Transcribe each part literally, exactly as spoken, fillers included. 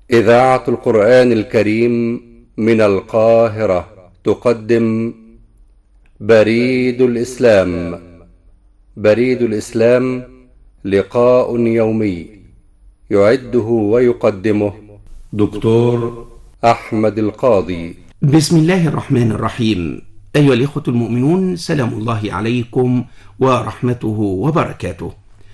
إذاعة القرآن الكريم من القاهرة تقدم بريد الإسلام. بريد الإسلام لقاء يومي يعده ويقدمه دكتور أحمد القاضي. بسم الله الرحمن الرحيم. أيها الإخوة المؤمنون، سلام الله عليكم ورحمته وبركاته،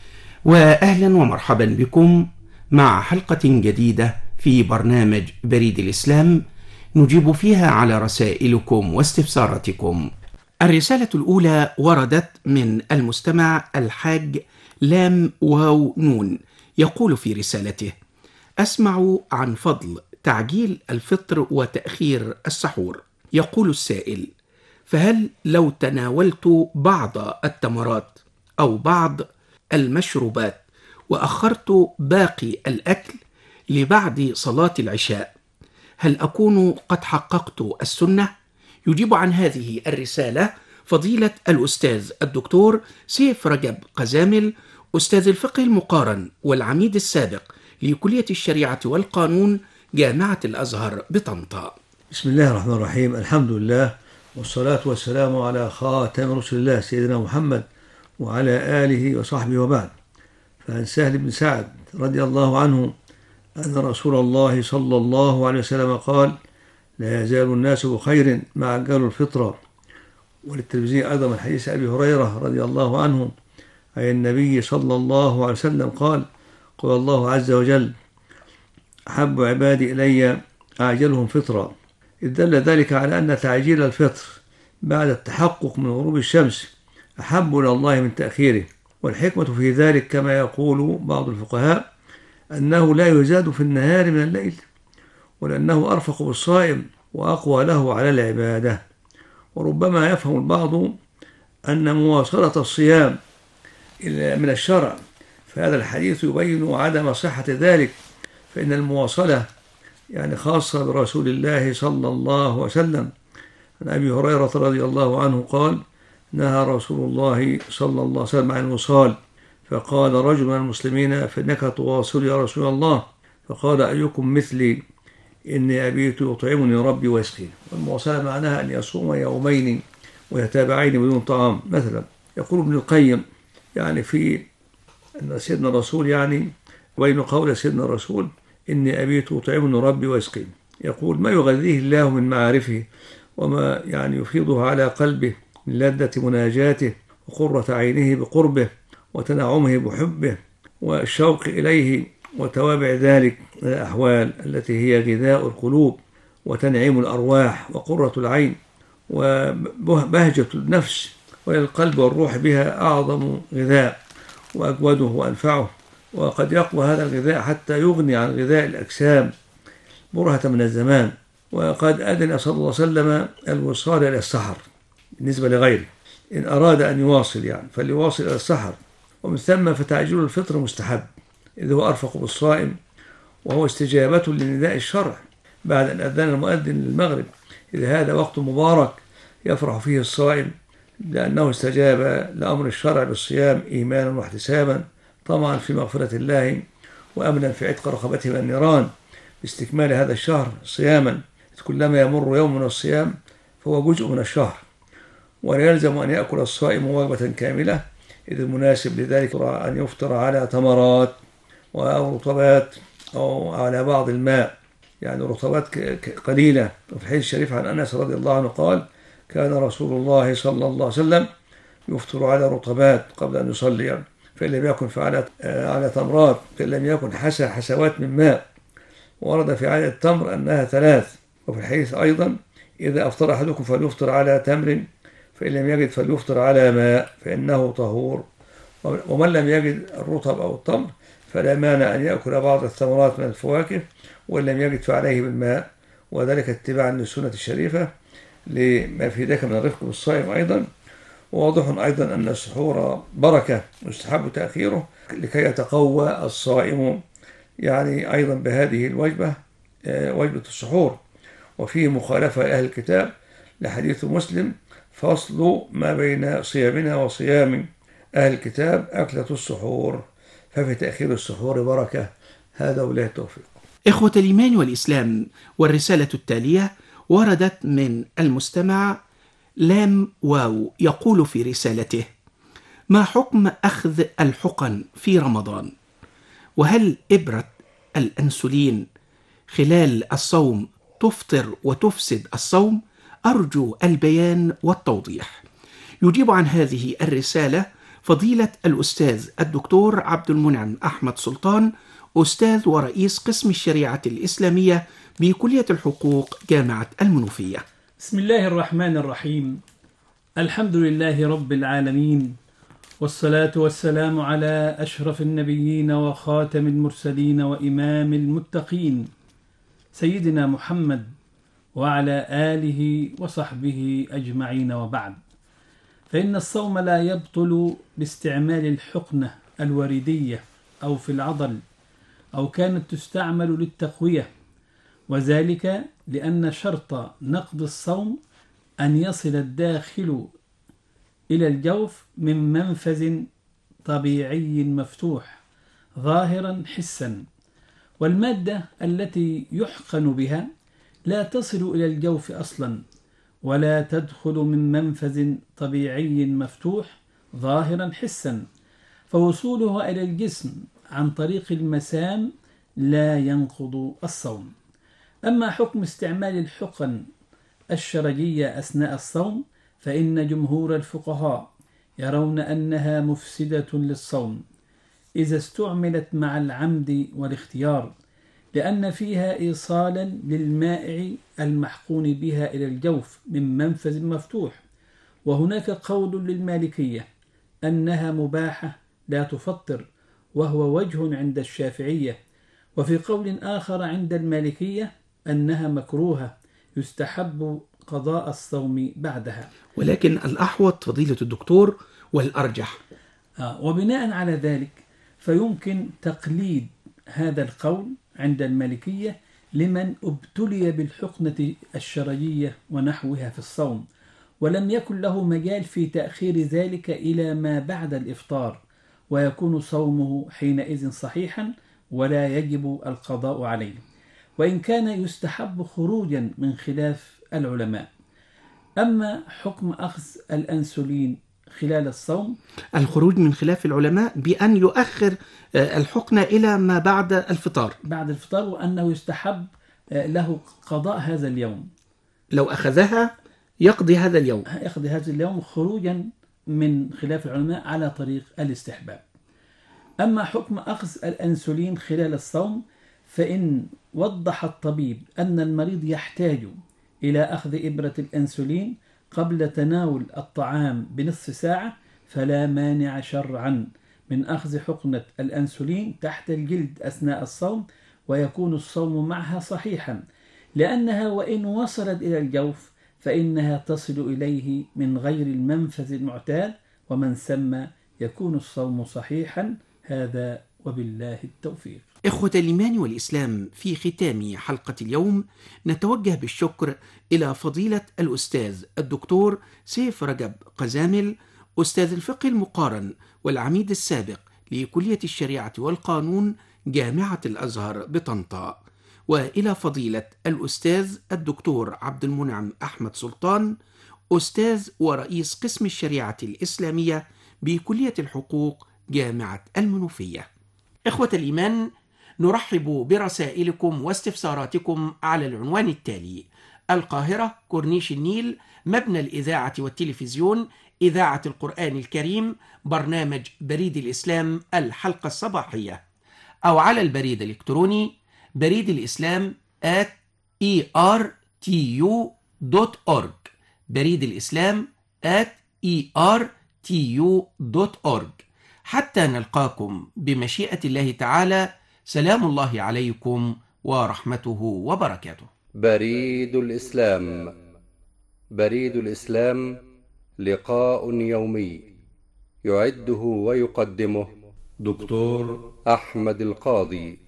وأهلا ومرحبا بكم مع حلقة جديدة في برنامج بريد الإسلام نجيب فيها على رسائلكم واستفساراتكم. الرسالة الأولى وردت من المستمع الحاج لام واو نون، يقول في رسالته: أسمع عن فضل تعجيل الفطر وتأخير السحور. يقول السائل: فهل لو تناولت بعض التمرات أو بعض المشروبات وأخرت باقي الأكل لبعد صلاة العشاء، هل أكون قد حققت السنة؟ يجيب عن هذه الرسالة فضيلة الأستاذ الدكتور سيف رجب قزامل، أستاذ الفقه المقارن والعميد السابق لكلية الشريعة والقانون جامعة الأزهر بطنطا. بسم الله الرحمن الرحيم. الحمد لله والصلاة والسلام على خاتم رسل الله سيدنا محمد وعلى آله وصحبه وبعد. فعن سهل بن سعد رضي الله عنه أن رسول الله صلى الله عليه وسلم قال: لا يزال الناس بخير ما عجلوا الفطرة. وللترمذي أيضا من حديث أبي هريرة رضي الله عنه عن النبي صلى الله عليه وسلم قال: قال الله عز وجل: أحب عبادي إلي أعجلهم فطرة. إذ دل ذلك على أن تعجيل الفطر بعد التحقق من غروب الشمس أحب إلى الله من تأخيره. والحكمة في ذلك كما يقول بعض الفقهاء أنه لا يزاد في النهار من الليل، ولأنه أرفق بالصائم وأقوى له على العبادة. وربما يفهم البعض أن مواصلة الصيام من الشرع، فهذا الحديث يبين عدم صحة ذلك، فإن المواصلة يعني خاصة برسول الله صلى الله عليه وسلم. عن أبي هريرة رضي الله عنه قال: نهى رسول الله صلى الله عليه وسلم عن الوصال، فقال رجل من المسلمين: فإنك تواصل يا رسول الله؟ فقال: أيكم مثلي إني أبيت يطعمني ربي ويسقين. والمواصلة معناها أن يصوم يومين ويتابعين بدون طعام مثلا. يقول ابن القيم يعني في أن سيدنا الرسول يعني بين قول سيدنا الرسول: إني أبيت يطعمني ربي ويسقين، يقول: ما يغذيه الله من معارفه وما يعني يفيضه على قلبه من لذة مناجاته وقرة عينه بقربه وتنعمه بحبه والشوق إليه وتوابع ذلك الأحوال التي هي غذاء القلوب وتنعيم الأرواح وقرة العين وبهجة النفس، وللقلب والروح بها أعظم غذاء وأجوده وأنفعه. وقد يقوى هذا الغذاء حتى يغني عن غذاء الأجسام برهة من الزمان. وقد أذن صلى الله عليه وسلم الوصال إلى السحر بالنسبة لغيره، إن أراد أن يواصل يعني فليواصل إلى السحر. ومن ثم فتعجيل الفطر مستحب، إذ هو أرفق بالصائم، وهو استجابة لنداء الشرع بعد أن أذن المؤذن للمغرب، إذ هذا وقت مبارك يفرح فيه الصائم لأنه استجاب لأمر الشرع بالصيام إيمانا واحتسابا، طمعا في مغفرة الله وأمنا في عتق رقبته من النيران، باستكمال هذا الشهر صياما. كلما يمر يوم من الصيام فهو جزء من الشهر، ولا يلزم أن يأكل الصائم وجبة كاملة، إذ المناسب لذلك أن يفطر على تمرات أو رطبات أو على بعض الماء، يعني رطبات قليلة. وفي الحديث الشريف عن أنس رضي الله عنه قال: كان رسول الله صلى الله عليه وسلم يفطر على رطبات قبل أن يصلي، يعني فإن لم يكن فعلى على تمرات، فإن لم يكن حسى حسوات من ماء. ورد في عدد التمر أنها ثلاث. وفي الحديث أيضا: إذا أفطر أحدكم فليفطر على تمر، فإن لم يجد فليفطر على ماء فإنه طهور. ومن لم يجد الرطب أو التمر فلا مانع أن يأكل بعض الثمرات من الفواكه، وإن لم يجد فعليه بالماء، وذلك اتباعا للسنة الشريفة لما في ذلك من الرفق بالصائم أيضا. وواضح أيضا أن السحور بركة يستحب تأخيره لكي يتقوى الصائم يعني أيضا بهذه الوجبة، وجبة السحور. وفيه مخالفة لأهل الكتاب لحديث مسلم: فصل ما بين صيامنا وصيام أهل الكتاب أكلة السحور، ففي تأخير السحور بركة. هذا وبالله التوفيق. إخوة الإيمان والإسلام، والرسالة التالية وردت من المستمع لام واو، يقول في رسالته: ما حكم أخذ الحقن في رمضان؟ وهل إبرة الأنسولين خلال الصوم تفطر وتفسد الصوم؟ أرجو البيان والتوضيح. يجيب عن هذه الرسالة فضيلة الأستاذ الدكتور عبد المنعم أحمد سلطان، أستاذ ورئيس قسم الشريعة الإسلامية بكلية الحقوق جامعة المنوفية. بسم الله الرحمن الرحيم. الحمد لله رب العالمين، والصلاة والسلام على أشرف النبيين وخاتم المرسلين وإمام المتقين سيدنا محمد وعلى آله وصحبه أجمعين، وبعد. فإن الصوم لا يبطل باستعمال الحقنة الوريدية أو في العضل، أو كانت تستعمل للتقوية، وذلك لأن شرط نقض الصوم أن يصل الداخل إلى الجوف من منفذ طبيعي مفتوح ظاهرا حسا، والمادة التي يحقن بها لا تصل إلى الجوف أصلا، ولا تدخل من منفذ طبيعي مفتوح ظاهرا حسا، فوصولها إلى الجسم عن طريق المسام لا ينقض الصوم. أما حكم استعمال الحقن الشرجية أثناء الصوم، فإن جمهور الفقهاء يرون أنها مفسدة للصوم إذا استعملت مع العمد والاختيار، لأن فيها إيصالا للمائع المحقون بها إلى الجوف من منفذ مفتوح. وهناك قول للمالكية أنها مباحة لا تفطر، وهو وجه عند الشافعية، وفي قول آخر عند المالكية أنها مكروهة يستحب قضاء الصوم بعدها. ولكن الأحوط فضيلة الدكتور والأرجح. آه وبناء على ذلك فيمكن تقليد هذا القول عند المالكية لمن ابتلي بالحقنة الشرجية ونحوها في الصوم، ولم يكن له مجال في تأخير ذلك إلى ما بعد الإفطار، ويكون صومه حينئذ صحيحا ولا يجب القضاء عليه، وإن كان يستحب خروجا من خلاف العلماء. أما حكم أخذ الأنسولين خلال الصوم، الخروج من خلاف العلماء بأن يؤخر الحقنة إلى ما بعد الفطار بعد الفطار وأنه يستحب له قضاء هذا اليوم. لو أخذها يقضي هذا اليوم يقضي هذا اليوم خروجا من خلاف العلماء على طريق الاستحباب. أما حكم أخذ الأنسولين خلال الصوم، فإن وضح الطبيب أن المريض يحتاج إلى أخذ إبرة الأنسولين قبل تناول الطعام بنصف ساعة، فلا مانع شرعا من أخذ حقنة الأنسولين تحت الجلد أثناء الصوم، ويكون الصوم معها صحيحا، لأنها وإن وصلت إلى الجوف فإنها تصل إليه من غير المنفذ المعتاد، ومن ثم يكون الصوم صحيحا. هذا وبالله التوفيق. إخوة الإيمان والإسلام، في ختام حلقة اليوم نتوجه بالشكر إلى فضيلة الأستاذ الدكتور سيف رجب قزامل، أستاذ الفقه المقارن والعميد السابق لكلية الشريعة والقانون جامعة الأزهر بطنطا، وإلى فضيلة الأستاذ الدكتور عبد المنعم أحمد سلطان، أستاذ ورئيس قسم الشريعة الإسلامية بكلية الحقوق جامعة المنوفية. إخوة الإيمان، نرحب برسائلكم واستفساراتكم على العنوان التالي: القاهرة، كورنيش النيل، مبنى الإذاعة والتلفزيون، إذاعة القرآن الكريم، برنامج بريد الإسلام الحلقة الصباحية، أو على البريد الإلكتروني بريد الإسلام at e r t u dot org، بريد الإسلام at e r t u dot org. حتى نلقاكم بمشيئة الله تعالى، سلام الله عليكم ورحمته وبركاته. بريد الإسلام. بريد الإسلام لقاء يومي يعده ويقدمه دكتور أحمد القاضي.